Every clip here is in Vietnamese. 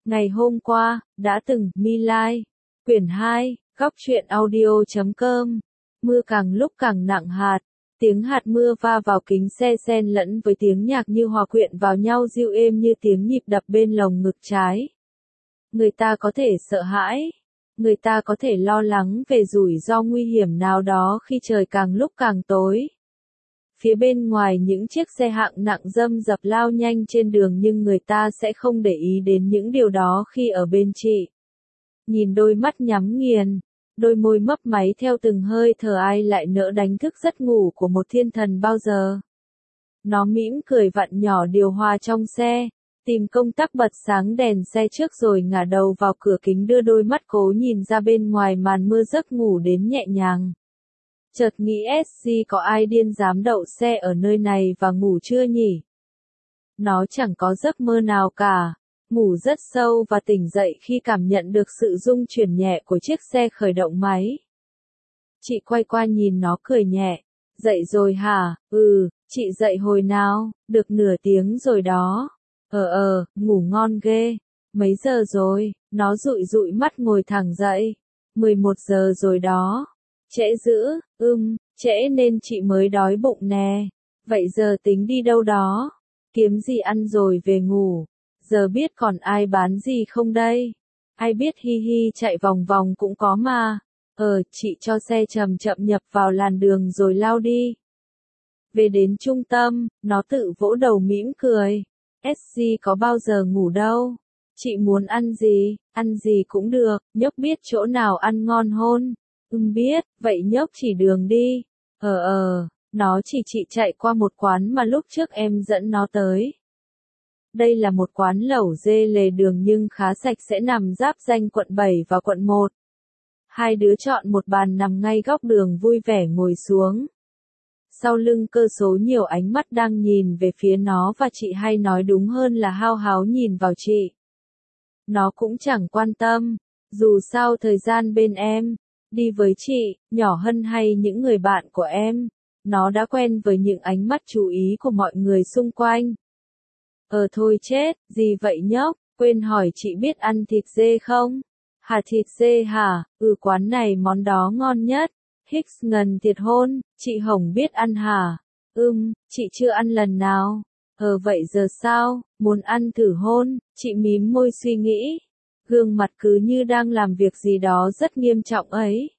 Ngày hôm qua, đã từng, My Lai. Quyển 2, góc truyện audio.com. Mưa càng lúc càng nặng hạt. Tiếng hạt mưa va vào kính xe xen lẫn với tiếng nhạc như hòa quyện vào nhau dịu êm như tiếng nhịp đập bên lồng ngực trái. Người ta có thể sợ hãi. Người ta có thể lo lắng về rủi ro nguy hiểm nào đó khi trời càng lúc càng tối. Phía bên ngoài những chiếc xe hạng nặng râm rập lao nhanh trên đường nhưng người ta sẽ không để ý đến những điều đó khi ở bên chị. Nhìn đôi mắt nhắm nghiền, đôi môi mấp máy theo từng hơi thở ai lại nỡ đánh thức giấc ngủ của một thiên thần bao giờ. Nó mỉm cười vặn nhỏ điều hòa trong xe, tìm công tắc bật sáng đèn xe trước rồi ngả đầu vào cửa kính đưa đôi mắt cố nhìn ra bên ngoài màn mưa giấc ngủ đến nhẹ nhàng. Chợt nghĩ SC có ai điên dám đậu xe ở nơi này và ngủ chưa nhỉ? Nó chẳng có giấc mơ nào cả, ngủ rất sâu và tỉnh dậy khi cảm nhận được sự rung chuyển nhẹ của chiếc xe khởi động máy. Chị quay qua nhìn nó cười nhẹ, dậy rồi hả? Chị dậy hồi nào, được nửa tiếng rồi đó. Ngủ ngon ghê. Mấy giờ rồi? Nó dụi dụi mắt ngồi thẳng dậy. 11 giờ rồi đó. Trễ dữ, trễ nên chị mới đói bụng nè. Vậy giờ tính đi đâu đó? Kiếm gì ăn rồi về ngủ. Giờ biết còn ai bán gì không đây? Ai biết hi hi chạy vòng vòng cũng có mà. Chị cho xe chậm chậm nhập vào làn đường rồi lao đi. Về đến trung tâm, nó tự vỗ đầu mỉm cười. SC có bao giờ ngủ đâu. Chị muốn ăn gì cũng được, nhóc biết chỗ nào ăn ngon hôn. Biết, vậy nhóc chỉ đường đi. Nó chỉ chị chạy qua một quán mà lúc trước em dẫn nó tới. Đây là một quán lẩu dê lề đường nhưng khá sạch sẽ nằm giáp ranh quận 7 và quận 1. Hai đứa chọn một bàn nằm ngay góc đường vui vẻ ngồi xuống. Sau lưng cơ số nhiều ánh mắt đang nhìn về phía nó và chị hay nói đúng hơn là hao háo nhìn vào chị. Nó cũng chẳng quan tâm, dù sao thời gian bên em, đi với chị, nhỏ Hân hay những người bạn của em, nó đã quen với những ánh mắt chú ý của mọi người xung quanh. Thôi chết, gì vậy nhóc, quên hỏi chị biết ăn thịt dê không? Thịt dê hả? Quán này món đó ngon nhất. Hicks ngần thiệt hôn, chị Hồng biết ăn hả? Chị chưa ăn lần nào. Vậy giờ sao, muốn ăn thử hôn, chị mím môi suy nghĩ. Gương mặt cứ như đang làm việc gì đó rất nghiêm trọng ấy.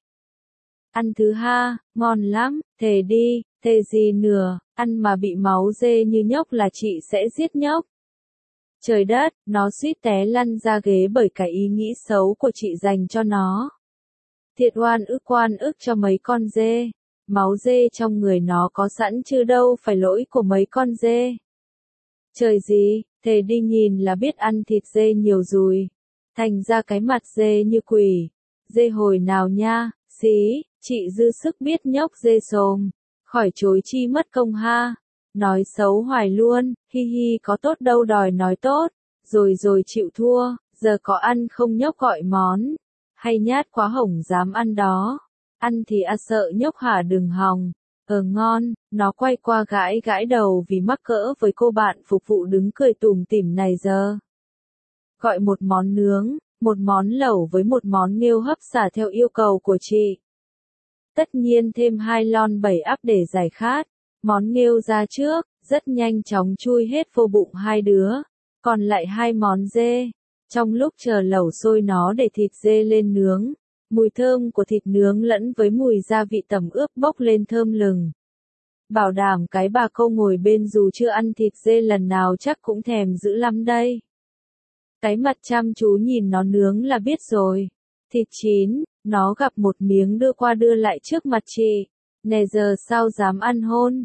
Ăn thứ ha, ngon lắm, thề đi, thề gì nữa, ăn mà bị máu dê như nhóc là chị sẽ giết nhóc. Trời đất, nó suýt té lăn ra ghế bởi cái ý nghĩ xấu của chị dành cho nó. Thiệt oan ức cho mấy con dê. Máu dê trong người nó có sẵn chứ đâu phải lỗi của mấy con dê. Trời gì, thề đi nhìn là biết ăn thịt dê nhiều rồi. Thành ra cái mặt dê như quỷ. Dê hồi nào nha, xí, chị dư sức biết nhóc dê xồm. Khỏi chối chi mất công ha. Nói xấu hoài luôn, hi hi có tốt đâu đòi nói tốt. Rồi chịu thua, giờ có ăn không nhóc gọi món. Hay nhát quá Hồng dám ăn đó. Ăn thì sợ nhóc hả đừng hòng. Ngon, nó quay qua gãi đầu vì mắc cỡ với cô bạn phục vụ đứng cười tủm tỉm này giờ. Gọi một món nướng, một món lẩu với một món nghêu hấp xả theo yêu cầu của chị. Tất nhiên thêm 2 lon 7 ắp để giải khát. Món nghêu ra trước, rất nhanh chóng chui hết vô bụng hai đứa. Còn lại 2 món dê. Trong lúc chờ lẩu sôi nó để thịt dê lên nướng, mùi thơm của thịt nướng lẫn với mùi gia vị tẩm ướp bốc lên thơm lừng. Bảo đảm cái bà cô ngồi bên dù chưa ăn thịt dê lần nào chắc cũng thèm dữ lắm đây. Cái mặt chăm chú nhìn nó nướng là biết rồi. Thịt chín, nó gặp một miếng đưa qua đưa lại trước mặt chị. Nè giờ sao dám ăn hôn?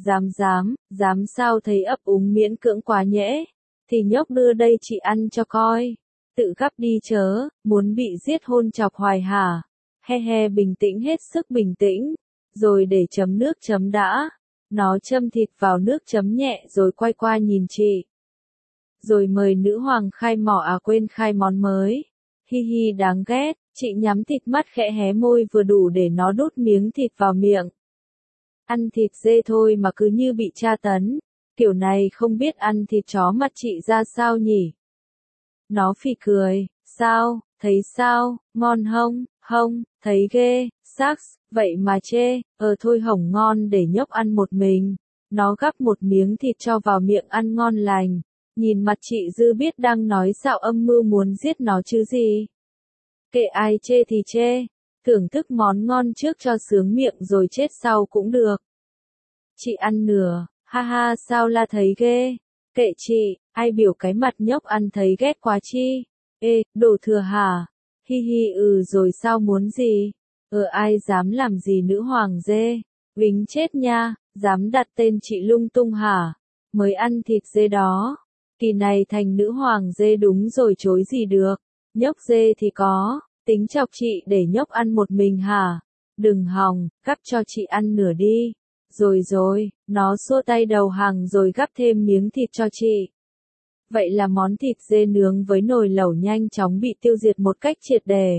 Dám sao thấy ấp úng miễn cưỡng quá nhẽ. Thì nhóc đưa đây chị ăn cho coi. Tự gắp đi chớ, muốn bị giết hôn chọc hoài hả? He bình tĩnh hết sức bình tĩnh. Rồi để chấm nước chấm đã. Nó châm thịt vào nước chấm nhẹ rồi quay qua nhìn chị. Rồi mời nữ hoàng khai mỏ quên khai món mới. Hi hi đáng ghét, chị nhắm thịt mắt khẽ hé môi vừa đủ để nó đút miếng thịt vào miệng. Ăn thịt dê thôi mà cứ như bị tra tấn. Kiểu này không biết ăn thịt chó mặt chị ra sao nhỉ? Nó phì cười, sao, thấy sao, ngon hông, hông, thấy ghê, Sax, vậy mà chê, thôi hỏng ngon để nhóc ăn một mình. Nó gắp một miếng thịt cho vào miệng ăn ngon lành. Nhìn mặt chị Dư biết đang nói xạo âm mưu muốn giết nó chứ gì. Kệ ai chê thì chê, thưởng thức món ngon trước cho sướng miệng rồi chết sau cũng được. Chị ăn nửa, ha ha sao la thấy ghê. Kệ chị, ai biểu cái mặt nhóc ăn thấy ghét quá chi. Ê, đồ thừa hả? Hi hi rồi sao muốn gì? Ai dám làm gì nữ hoàng dê? Vính chết nha, dám đặt tên chị lung tung hả? Mới ăn thịt dê đó. Kỳ này thành nữ hoàng dê đúng rồi chối gì được. Nhóc dê thì có, tính chọc chị để nhóc ăn một mình hả? Đừng hòng, gắp cho chị ăn nửa đi. Rồi, nó xua tay đầu hàng rồi gắp thêm miếng thịt cho chị. Vậy là món thịt dê nướng với nồi lẩu nhanh chóng bị tiêu diệt một cách triệt để.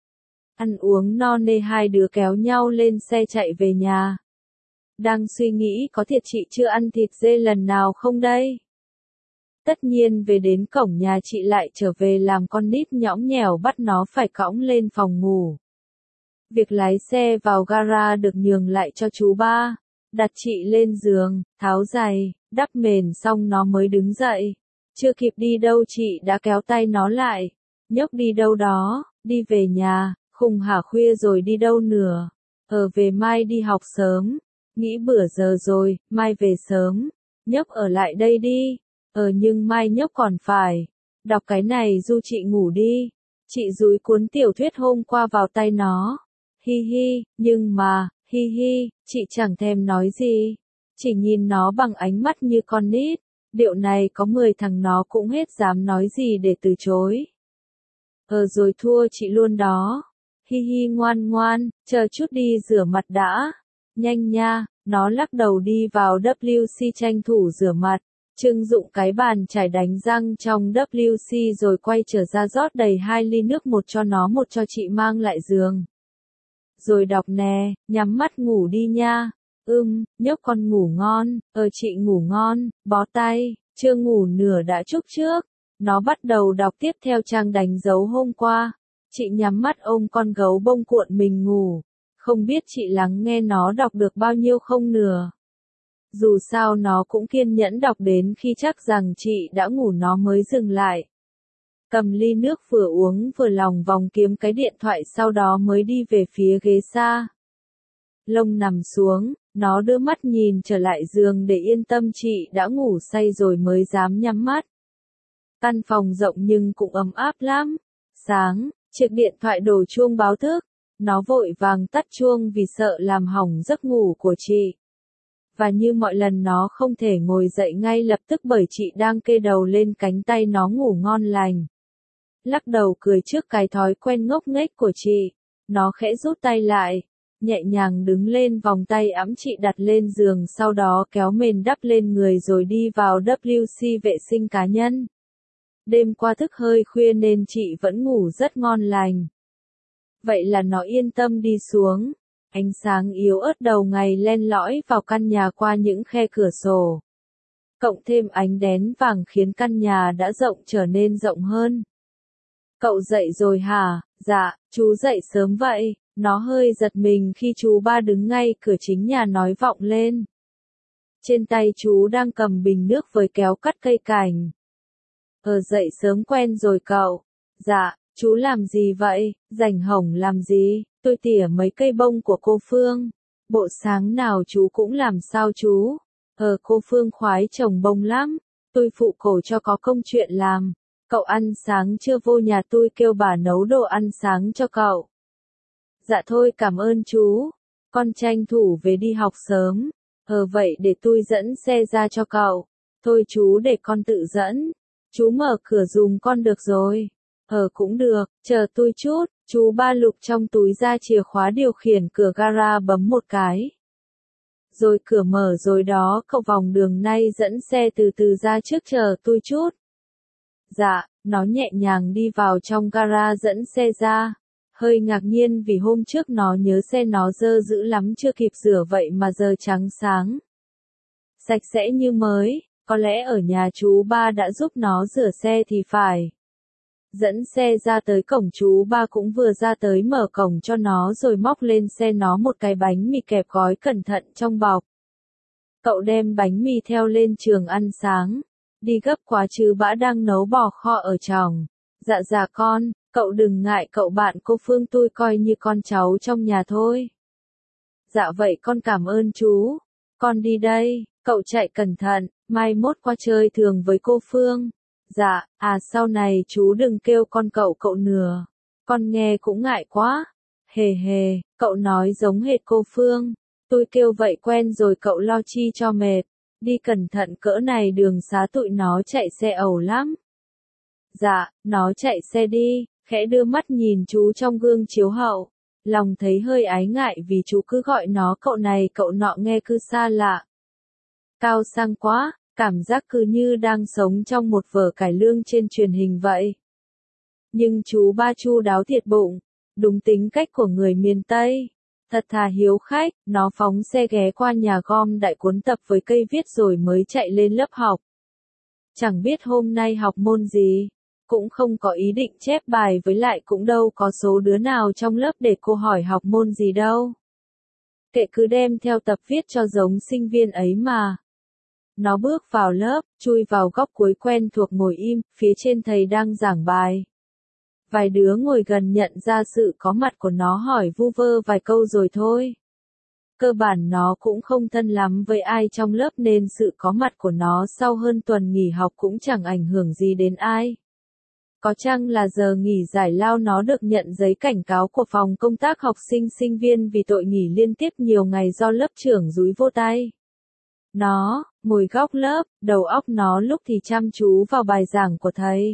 Ăn uống no nê hai đứa kéo nhau lên xe chạy về nhà. Đang suy nghĩ có thiệt chị chưa ăn thịt dê lần nào không đây? Tất nhiên về đến cổng nhà chị lại trở về làm con nít nhõng nhẽo bắt nó phải cõng lên phòng ngủ. Việc lái xe vào gara được nhường lại cho chú ba. Đặt chị lên giường, tháo giày, đắp mền xong nó mới đứng dậy. Chưa kịp đi đâu chị đã kéo tay nó lại. Nhóc đi đâu đó, đi về nhà, khùng hả khuya rồi đi đâu nữa. Về mai đi học sớm. Nghĩ bữa giờ rồi, mai về sớm. Nhóc ở lại đây đi. Nhưng mai nhóc còn phải. Đọc cái này du chị ngủ đi. Chị dúi cuốn tiểu thuyết hôm qua vào tay nó. Hi hi, nhưng mà, hi hi, chị chẳng thèm nói gì. Chỉ nhìn nó bằng ánh mắt như con nít. Điệu này có 10 thằng nó cũng hết dám nói gì để từ chối. Rồi thua chị luôn đó. Hi hi ngoan ngoan, chờ chút đi rửa mặt đã. Nhanh nha, nó lắc đầu đi vào WC tranh thủ rửa mặt. Trưng dụng cái bàn chải đánh răng trong WC rồi quay trở ra rót đầy 2 ly nước, một cho nó một cho chị mang lại giường. Rồi đọc nè, nhắm mắt ngủ đi nha. Nhóc con ngủ ngon, chị ngủ ngon, bó tay, chưa ngủ nửa đã chúc trước. Nó bắt đầu đọc tiếp theo trang đánh dấu hôm qua. Chị nhắm mắt ôm con gấu bông cuộn mình ngủ. Không biết chị lắng nghe nó đọc được bao nhiêu không nửa. Dù sao nó cũng kiên nhẫn đọc đến khi chắc rằng chị đã ngủ nó mới dừng lại. Cầm ly nước vừa uống vừa lòng vòng kiếm cái điện thoại, sau đó mới đi về phía ghế xa. Lông nằm xuống, nó đưa mắt nhìn trở lại giường để yên tâm chị đã ngủ say rồi mới dám nhắm mắt. Căn phòng rộng nhưng cũng ấm áp lắm. Sáng, chiếc điện thoại đổ chuông báo thức. Nó vội vàng tắt chuông vì sợ làm hỏng giấc ngủ của chị. Và như mọi lần nó không thể ngồi dậy ngay lập tức bởi chị đang kê đầu lên cánh tay nó ngủ ngon lành. Lắc đầu cười trước cái thói quen ngốc nghếch của chị. Nó khẽ rút tay lại, nhẹ nhàng đứng lên vòng tay ẵm chị đặt lên giường, sau đó kéo mền đắp lên người rồi đi vào WC vệ sinh cá nhân. Đêm qua thức hơi khuya nên chị vẫn ngủ rất ngon lành. Vậy là nó yên tâm đi xuống. Ánh sáng yếu ớt đầu ngày len lỏi vào căn nhà qua những khe cửa sổ. Cộng thêm ánh đèn vàng khiến căn nhà đã rộng trở nên rộng hơn. Cậu dậy rồi hả? Dạ, chú dậy sớm vậy. Nó hơi giật mình khi chú ba đứng ngay cửa chính nhà nói vọng lên. Trên tay chú đang cầm bình nước với kéo cắt cây cảnh. Dậy sớm quen rồi cậu. Dạ, chú làm gì vậy? Rảnh hổng làm gì? Tôi tỉa mấy cây bông của cô Phương. Bộ sáng nào chú cũng làm sao chú? Cô Phương khoái trồng bông lắm. Tôi phụ cổ cho có công chuyện làm. Cậu ăn sáng chưa, vô nhà tôi kêu bà nấu đồ ăn sáng cho cậu. Dạ thôi cảm ơn chú. Con tranh thủ về đi học sớm. Vậy để tôi dẫn xe ra cho cậu. Thôi chú để con tự dẫn. Chú mở cửa giùm con được rồi. Cũng được, chờ tôi chút. Chú ba lục trong túi ra chìa khóa điều khiển cửa gara bấm một cái. Rồi cửa mở rồi đó, cậu vòng đường nay dẫn xe từ từ ra trước, chờ tôi chút. Dạ, nó nhẹ nhàng đi vào trong gara dẫn xe ra. Hơi ngạc nhiên vì hôm trước nó nhớ xe nó dơ dữ lắm chưa kịp rửa vậy mà giờ trắng sáng. Sạch sẽ như mới, có lẽ ở nhà chú ba đã giúp nó rửa xe thì phải. dẫn xe ra tới cổng, chú ba cũng vừa ra tới mở cổng cho nó rồi móc lên xe nó một cái bánh mì kẹp gói cẩn thận trong bọc. Cậu đem bánh mì theo lên trường ăn sáng. Đi gấp quá chứ bã đang nấu bò kho ở tròng. Dạ con, cậu đừng ngại, cậu bạn cô Phương tôi coi như con cháu trong nhà thôi. Dạ vậy con cảm ơn chú. Con đi đây, cậu chạy cẩn thận, mai mốt qua chơi thường với cô Phương. Dạ, sau này chú đừng kêu con cậu nữa. Con nghe cũng ngại quá. Hề hề, cậu nói giống hệt cô Phương. Tôi kêu vậy quen rồi, cậu lo chi cho mệt. Đi cẩn thận, cỡ này đường xá tụi nó chạy xe ẩu lắm. Dạ, nó chạy xe đi, khẽ đưa mắt nhìn chú trong gương chiếu hậu. Lòng thấy hơi ái ngại vì chú cứ gọi nó cậu này cậu nọ nghe cứ xa lạ. Cao sang quá, cảm giác cứ như đang sống trong một vở cải lương trên truyền hình vậy. Nhưng chú ba chu đáo thiệt bụng, đúng tính cách của người miền Tây. Thật thà hiếu khách, nó phóng xe ghé qua nhà gom đại cuốn tập với cây viết rồi mới chạy lên lớp học. Chẳng biết hôm nay học môn gì, cũng không có ý định chép bài, với lại cũng đâu có số đứa nào trong lớp để cô hỏi học môn gì đâu. Kệ, cứ đem theo tập viết cho giống sinh viên ấy mà. Nó bước vào lớp, chui vào góc cuối quen thuộc ngồi im, phía trên thầy đang giảng bài. Vài đứa ngồi gần nhận ra sự có mặt của nó hỏi vu vơ vài câu rồi thôi. Cơ bản nó cũng không thân lắm với ai trong lớp nên sự có mặt của nó sau hơn tuần nghỉ học cũng chẳng ảnh hưởng gì đến ai. Có chăng là giờ nghỉ giải lao nó được nhận giấy cảnh cáo của phòng công tác học sinh sinh viên vì tội nghỉ liên tiếp nhiều ngày do lớp trưởng dúi vô tay. Nó, ngồi góc lớp, đầu óc nó lúc thì chăm chú vào bài giảng của thầy.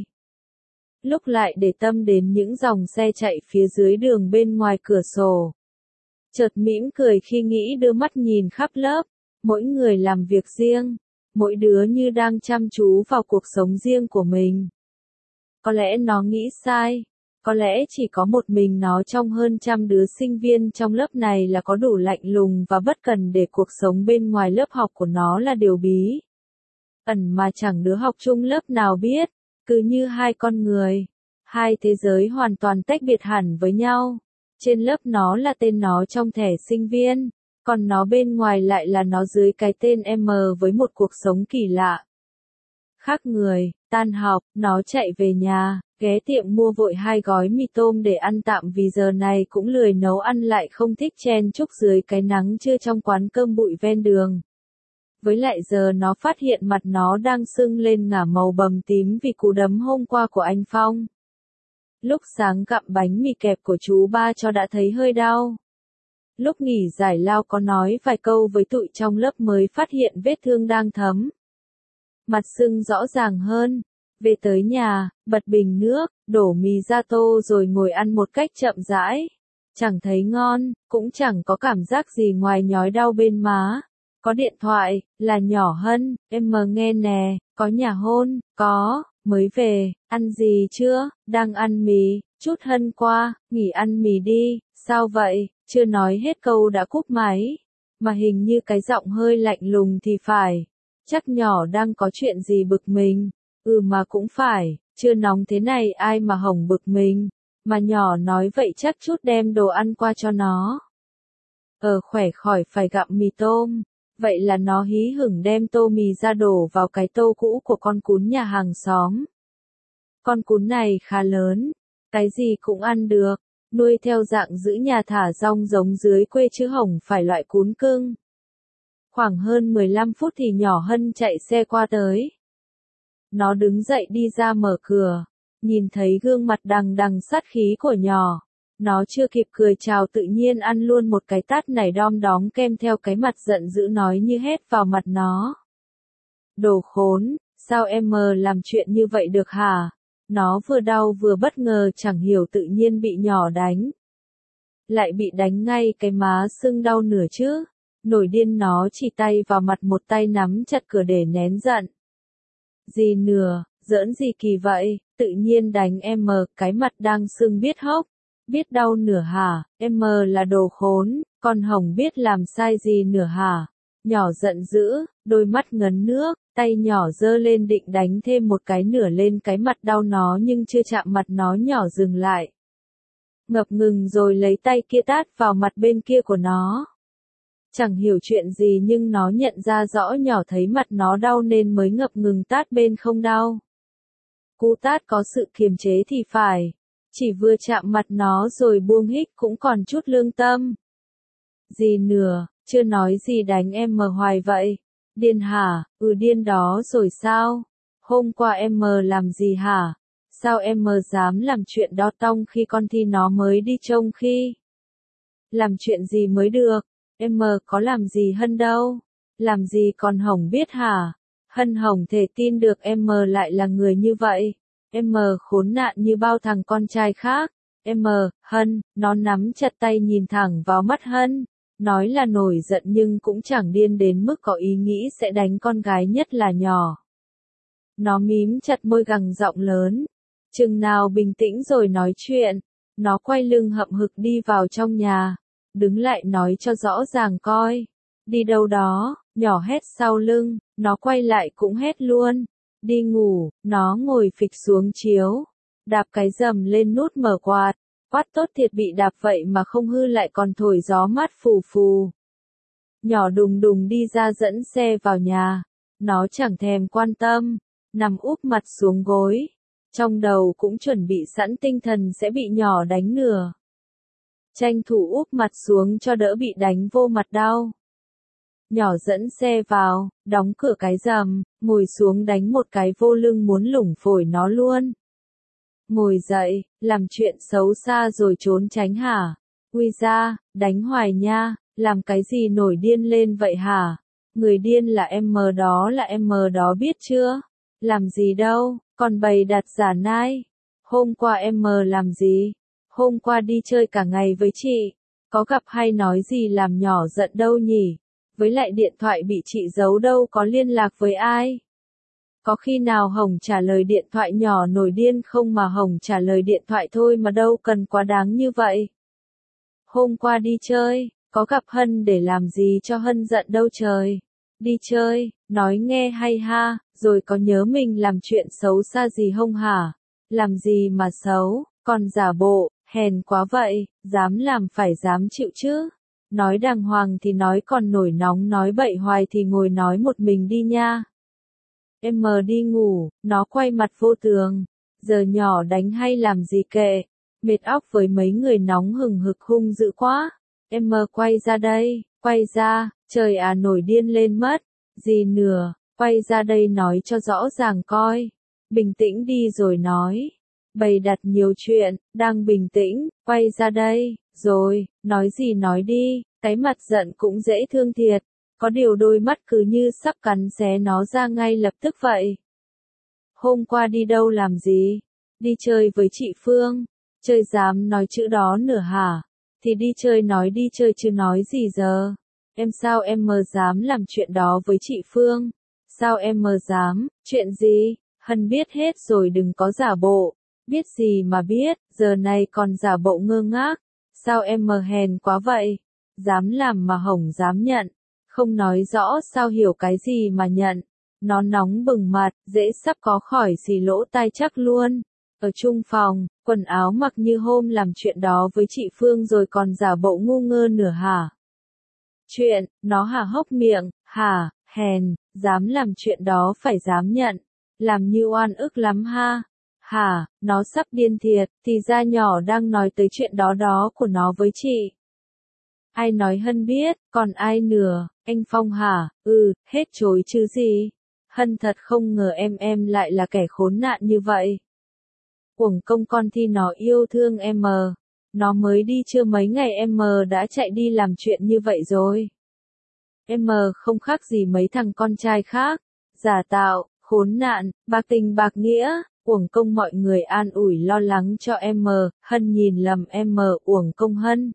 Lúc lại để tâm đến những dòng xe chạy phía dưới đường bên ngoài cửa sổ. Chợt mỉm cười khi nghĩ đưa mắt nhìn khắp lớp, mỗi người làm việc riêng, mỗi đứa như đang chăm chú vào cuộc sống riêng của mình. Có lẽ nó nghĩ sai, có lẽ chỉ có một mình nó trong hơn trăm đứa sinh viên trong lớp này là có đủ lạnh lùng và bất cần để cuộc sống bên ngoài lớp học của nó là điều bí ẩn mà chẳng đứa học chung lớp nào biết, cứ như hai con người, hai thế giới hoàn toàn tách biệt hẳn với nhau. Trên lớp nó là tên nó trong thẻ sinh viên, còn nó bên ngoài lại là nó dưới cái tên M với một cuộc sống kỳ lạ. Khác người, tan học, nó chạy về nhà, ghé tiệm mua vội 2 gói mì tôm để ăn tạm vì giờ này cũng lười nấu ăn lại không thích chen chúc dưới cái nắng trưa trong quán cơm bụi ven đường. Với lại giờ nó phát hiện mặt nó đang sưng lên ngả màu bầm tím vì cú đấm hôm qua của anh Phong. Lúc sáng gặm bánh mì kẹp của chú ba cho đã thấy hơi đau. Lúc nghỉ giải lao có nói vài câu với tụi trong lớp mới phát hiện vết thương đang thấm. Mặt sưng rõ ràng hơn. Về tới nhà, bật bình nước, đổ mì ra tô rồi ngồi ăn một cách chậm rãi. Chẳng thấy ngon, cũng chẳng có cảm giác gì ngoài nhói đau bên má. Có điện thoại, là nhỏ Hân, em mờ nghe nè, có nhà hôn, có, mới về, ăn gì chưa, đang ăn mì, chút Hân qua, nghỉ ăn mì đi, sao vậy, chưa nói hết câu đã cúp máy. Mà hình như cái giọng hơi lạnh lùng thì phải, chắc nhỏ đang có chuyện gì bực mình. Mà cũng phải, chưa nóng thế này ai mà hỏng bực mình, mà nhỏ nói vậy chắc chút đem đồ ăn qua cho nó. Khỏe khỏi phải gặm mì tôm, vậy là nó hí hửng đem tô mì ra đổ vào cái tô cũ của con cún nhà hàng xóm. Con cún này khá lớn, cái gì cũng ăn được, nuôi theo dạng giữ nhà thả rong giống dưới quê chứ không phải loại cún cưng. Khoảng hơn 15 phút thì nhỏ Hân chạy xe qua tới. Nó đứng dậy đi ra mở cửa, nhìn thấy gương mặt đằng đằng sát khí của nhỏ. Nó chưa kịp cười chào tự nhiên ăn luôn một cái tát nảy đom đóm kèm theo cái mặt giận dữ nói như hét vào mặt nó. Đồ khốn, sao em làm chuyện như vậy được hả? Nó vừa đau vừa bất ngờ chẳng hiểu tự nhiên bị nhỏ đánh. Lại bị đánh ngay cái má sưng đau nửa chứ. Nổi điên nó chỉ tay vào mặt một tay nắm chặt cửa để nén giận. Gì nửa, giỡn gì kỳ vậy, tự nhiên đánh em cái mặt đang sưng biết hốc, biết đau nửa hả, em là đồ khốn, con hồng biết làm sai gì nửa hả, Nhỏ giận dữ, đôi mắt ngấn nước, tay nhỏ giơ lên định đánh thêm một cái nữa lên cái mặt đau nó nhưng chưa chạm mặt nó nhỏ dừng lại. Ngập ngừng rồi lấy tay kia tát vào mặt bên kia của nó. Chẳng hiểu chuyện gì nhưng nó nhận ra rõ nhỏ thấy mặt nó đau nên mới ngập ngừng tát bên không đau. Cú tát có sự kiềm chế thì phải. Chỉ vừa chạm mặt nó rồi buông hích cũng còn chút lương tâm. Gì nữa, chưa nói gì đánh em mờ hoài vậy? Điên hả? Điên đó rồi sao? Hôm qua em mờ làm gì hả? Sao em mờ dám làm chuyện đó tong khi con thi nó mới đi trông khi? Làm chuyện gì mới được? Em mờ có làm gì Hân đâu? Làm gì còn Hồng biết hả? Hân Hồng thể tin được em mờ lại là người như vậy. Em mờ khốn nạn như bao thằng con trai khác. Em mờ, Hân, nó nắm chặt tay nhìn thẳng vào mắt Hân. Nói là nổi giận nhưng cũng chẳng điên đến mức có ý nghĩ sẽ đánh con gái nhất là nhỏ. Nó mím chặt môi gằn giọng lớn. Chừng nào bình tĩnh rồi nói chuyện. Nó quay lưng hậm hực đi vào trong nhà. Đứng lại nói cho rõ ràng coi. Đi đâu đó, nhỏ hét sau lưng, nó quay lại cũng hét luôn. Đi ngủ, nó ngồi phịch xuống chiếu. Đạp cái rầm lên nút mở quạt. Quát tốt thiệt bị đạp vậy mà không hư lại còn thổi gió mát phù phù. Nhỏ đùng đùng đi ra dẫn xe vào nhà. Nó chẳng thèm quan tâm. Nằm úp mặt xuống gối. Trong đầu cũng chuẩn bị sẵn tinh thần sẽ bị nhỏ đánh nửa. Tranh thủ úp mặt xuống cho đỡ bị đánh vô mặt đau. Nhỏ dẫn xe vào, đóng cửa cái rầm, ngồi xuống đánh một cái vô lưng muốn lủng phổi nó luôn. Ngồi dậy, làm chuyện xấu xa rồi trốn tránh hả? Ui da, đánh hoài nha, làm cái gì nổi điên lên vậy hả? Người điên là em mờ đó biết chưa? Làm gì đâu, còn bày đặt giả nai. Hôm qua em mờ làm gì? Hôm qua đi chơi cả ngày với chị. Có gặp hay nói gì làm nhỏ giận đâu nhỉ? Với lại điện thoại bị chị giấu đâu có liên lạc với ai? Có khi nào Hồng trả lời điện thoại nhỏ nổi điên không mà Hồng trả lời điện thoại thôi mà đâu cần quá đáng như vậy. Hôm qua đi chơi, có gặp Hân để làm gì cho Hân giận đâu trời. Đi chơi, nói nghe hay ha, rồi có nhớ mình làm chuyện xấu xa gì không hả? Làm gì mà xấu, còn giả bộ, hèn quá vậy, dám làm phải dám chịu chứ. Nói đàng hoàng thì nói còn nổi nóng nói bậy hoài thì ngồi nói một mình đi nha. Em mờ đi ngủ, nó quay mặt vô tường. Giờ nhỏ đánh hay làm gì kệ. Mệt óc với mấy người nóng hừng hực hung dữ quá. Em mờ quay ra đây, quay ra, trời à nổi điên lên mất. Gì nữa, quay ra đây nói cho rõ ràng coi. Bình tĩnh đi rồi nói. Bày đặt nhiều chuyện, đang bình tĩnh, quay ra đây, rồi, nói gì nói đi, cái mặt giận cũng dễ thương thiệt. Có điều đôi mắt cứ như sắp cắn xé nó ra ngay lập tức vậy. Hôm qua đi đâu làm gì? Đi chơi với chị Phương. Chơi dám nói chữ đó nữa hả? Thì đi chơi nói đi chơi chứ nói gì giờ? Em sao em mờ dám làm chuyện đó với chị Phương? Sao em mờ dám? Chuyện gì? Hân biết hết rồi đừng có giả bộ. Biết gì mà biết, giờ này còn giả bộ ngơ ngác. Sao em mờ hèn quá vậy? Dám làm mà Hồng dám nhận. Không nói rõ sao hiểu cái gì mà nhận. Nó nóng bừng mặt, dễ sắp có khỏi xì lỗ tai chắc luôn. Ở chung phòng, quần áo mặc như hôm làm chuyện đó với chị Phương rồi còn giả bộ ngu ngơ nửa hả? Chuyện, nó há hốc miệng, hả, hèn, dám làm chuyện đó phải dám nhận. Làm như oan ức lắm ha. Hả, nó sắp điên thiệt, thì ra nhỏ đang nói tới chuyện đó của nó với chị. Ai nói Hân biết, còn ai nữa, anh Phong hả, hết chối chứ gì. Hân thật không ngờ em lại là kẻ khốn nạn như vậy. Uổng công con thi nó yêu thương em mờ. Nó mới đi chưa mấy ngày em mờ đã chạy đi làm chuyện như vậy rồi. Em mờ không khác gì mấy thằng con trai khác. Giả tạo, khốn nạn, bạc tình bạc nghĩa. Uổng công mọi người an ủi lo lắng cho em mờ. Hân nhìn lầm em mờ uổng công Hân.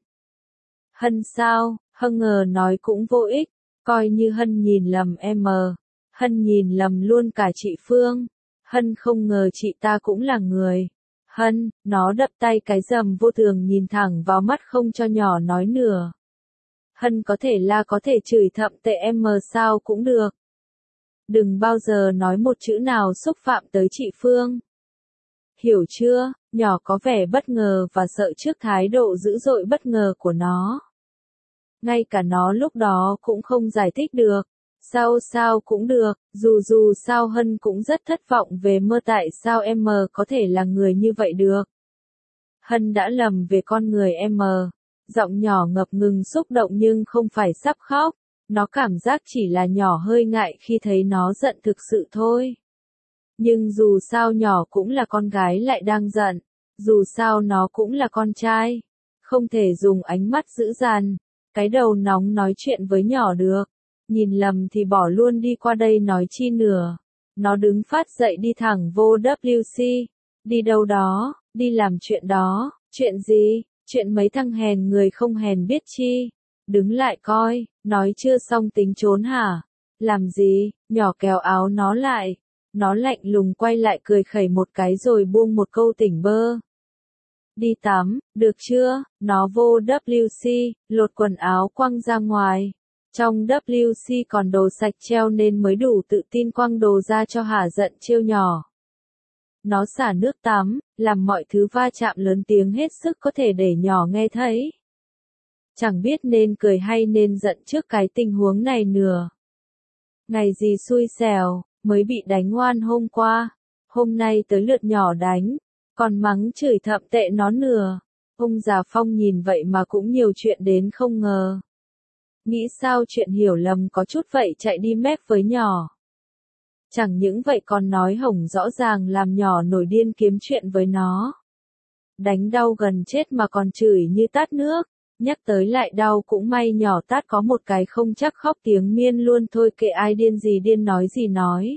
Hân sao, Hân ngờ nói cũng vô ích. Coi như Hân nhìn lầm em mờ. Hân nhìn lầm luôn cả chị Phương. Hân không ngờ chị ta cũng là người. Hân, nó đập tay cái rầm vô thường nhìn thẳng vào mắt không cho nhỏ nói nữa. Hân có thể la có thể chửi thậm tệ em sao cũng được. Đừng bao giờ nói một chữ nào xúc phạm tới chị Phương. Hiểu chưa? Nhỏ có vẻ bất ngờ và sợ trước thái độ dữ dội bất ngờ của nó. Ngay cả nó lúc đó cũng không giải thích được. Sao cũng được, dù sao Hân cũng rất thất vọng về mơ tại sao em có thể là người như vậy được. Hân đã lầm về con người em. Giọng nhỏ ngập ngừng xúc động nhưng không phải sắp khóc. Nó cảm giác chỉ là nhỏ hơi ngại khi thấy nó giận thực sự thôi. Nhưng dù sao nhỏ cũng là con gái lại đang giận. Dù sao nó cũng là con trai. Không thể dùng ánh mắt dữ dằn, cái đầu nóng nói chuyện với nhỏ được. Nhìn lầm thì bỏ luôn đi qua đây nói chi nữa. Nó đứng phát dậy đi thẳng vô WC. Đi đâu đó, đi làm chuyện đó. Chuyện gì? Chuyện mấy thằng hèn người không hèn biết chi. Đứng lại coi, nói chưa xong tính trốn hả? Làm gì? Nhỏ kéo áo nó lại. Nó lạnh lùng quay lại cười khẩy một cái rồi buông một câu tỉnh bơ. Đi tắm, được chưa? Nó vô WC, lột quần áo quăng ra ngoài. Trong WC còn đồ sạch treo nên mới đủ tự tin quăng đồ ra cho hả giận trêu nhỏ. Nó xả nước tắm, làm mọi thứ va chạm lớn tiếng hết sức có thể để nhỏ nghe thấy. Chẳng biết nên cười hay nên giận trước cái tình huống này nữa. Ngày gì xui xẻo, mới bị đánh oan hôm qua. Hôm nay tới lượt nhỏ đánh, còn mắng chửi thậm tệ nó nữa. Ông già Phong nhìn vậy mà cũng nhiều chuyện đến không ngờ. Nghĩ sao chuyện hiểu lầm có chút vậy chạy đi mép với nhỏ. Chẳng những vậy còn nói hổng rõ ràng làm nhỏ nổi điên kiếm chuyện với nó. Đánh đau gần chết mà còn chửi như tát nước. Nhắc tới lại đau cũng may nhỏ tát có một cái không chắc khóc tiếng miên luôn thôi kệ ai điên gì điên nói gì nói.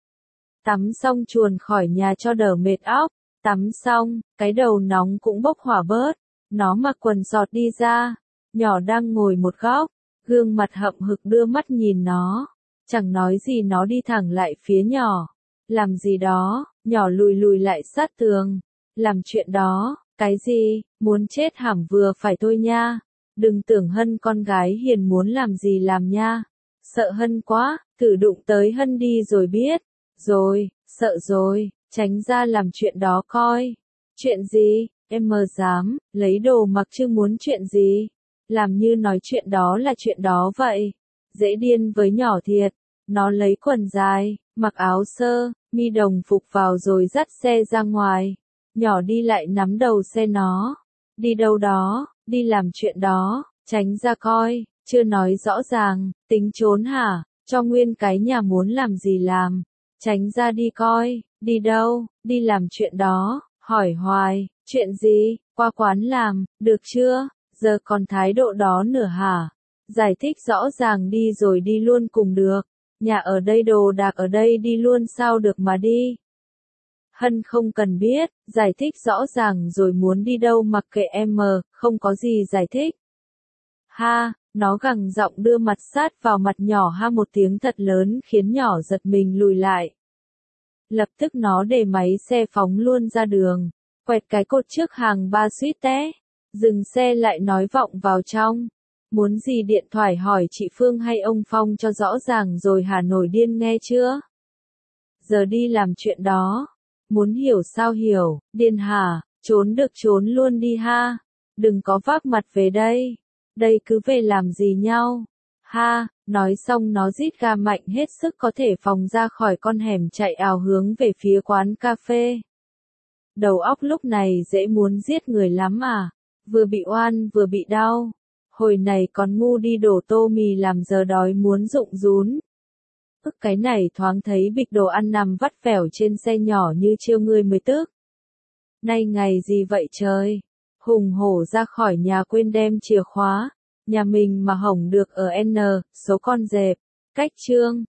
Tắm xong chuồn khỏi nhà cho đỡ mệt óc. Tắm xong, cái đầu nóng cũng bốc hỏa bớt. Nó mặc quần sọt đi ra. Nhỏ đang ngồi một góc. Gương mặt hậm hực đưa mắt nhìn nó. Chẳng nói gì nó đi thẳng lại phía nhỏ. Làm gì đó, nhỏ lùi lại sát tường. Làm chuyện đó, cái gì, muốn chết hẳn vừa phải thôi nha. Đừng tưởng Hân con gái hiền muốn làm gì làm nha. Sợ Hân quá, thử đụng tới Hân đi rồi biết. Rồi, sợ rồi, tránh ra làm chuyện đó coi. Chuyện gì, em dám, lấy đồ mặc chứ muốn chuyện gì. Làm như nói chuyện đó là chuyện đó vậy. Dễ điên với nhỏ thiệt. Nó lấy quần dài, mặc áo sơ, mi đồng phục vào rồi dắt xe ra ngoài. Nhỏ đi lại nắm đầu xe nó. Đi đâu đó, đi làm chuyện đó, tránh ra coi, chưa nói rõ ràng, tính trốn hả, cho nguyên cái nhà muốn làm gì làm. Tránh ra đi coi, đi đâu, đi làm chuyện đó, hỏi hoài, chuyện gì, qua quán làm, được chưa, giờ còn thái độ đó nữa hả? Giải thích rõ ràng đi rồi đi luôn cùng được. Nhà ở đây đồ đạc ở đây đi luôn sao được mà đi. Hân không cần biết, giải thích rõ ràng rồi muốn đi đâu mặc kệ em không có gì giải thích. Ha, nó gằn giọng đưa mặt sát vào mặt nhỏ ha một tiếng thật lớn khiến nhỏ giật mình lùi lại. Lập tức nó để máy xe phóng luôn ra đường, quẹt cái cột trước hàng ba suýt té, dừng xe lại nói vọng vào trong. Muốn gì điện thoại hỏi chị Phương hay ông Phong cho rõ ràng rồi hả nổi điên nghe chưa? Giờ đi làm chuyện đó. Muốn hiểu sao hiểu, điên hả, trốn được trốn luôn đi ha. Đừng có vác mặt về đây. Đây cứ về làm gì nhau. Ha, nói xong nó rít ga mạnh hết sức có thể phóng ra khỏi con hẻm chạy ào hướng về phía quán cà phê. Đầu óc lúc này dễ muốn giết người lắm à. Vừa bị oan vừa bị đau. Hồi này còn ngu đi đổ tô mì làm giờ đói muốn rụng rún. Ức cái này thoáng thấy bịch đồ ăn nằm vắt vẻo trên xe nhỏ như chiêu người mới tức. Nay ngày gì vậy trời? Hùng hổ ra khỏi nhà quên đem chìa khóa. Nhà mình mà hỏng được ở N, số con dẹp. Cách chương.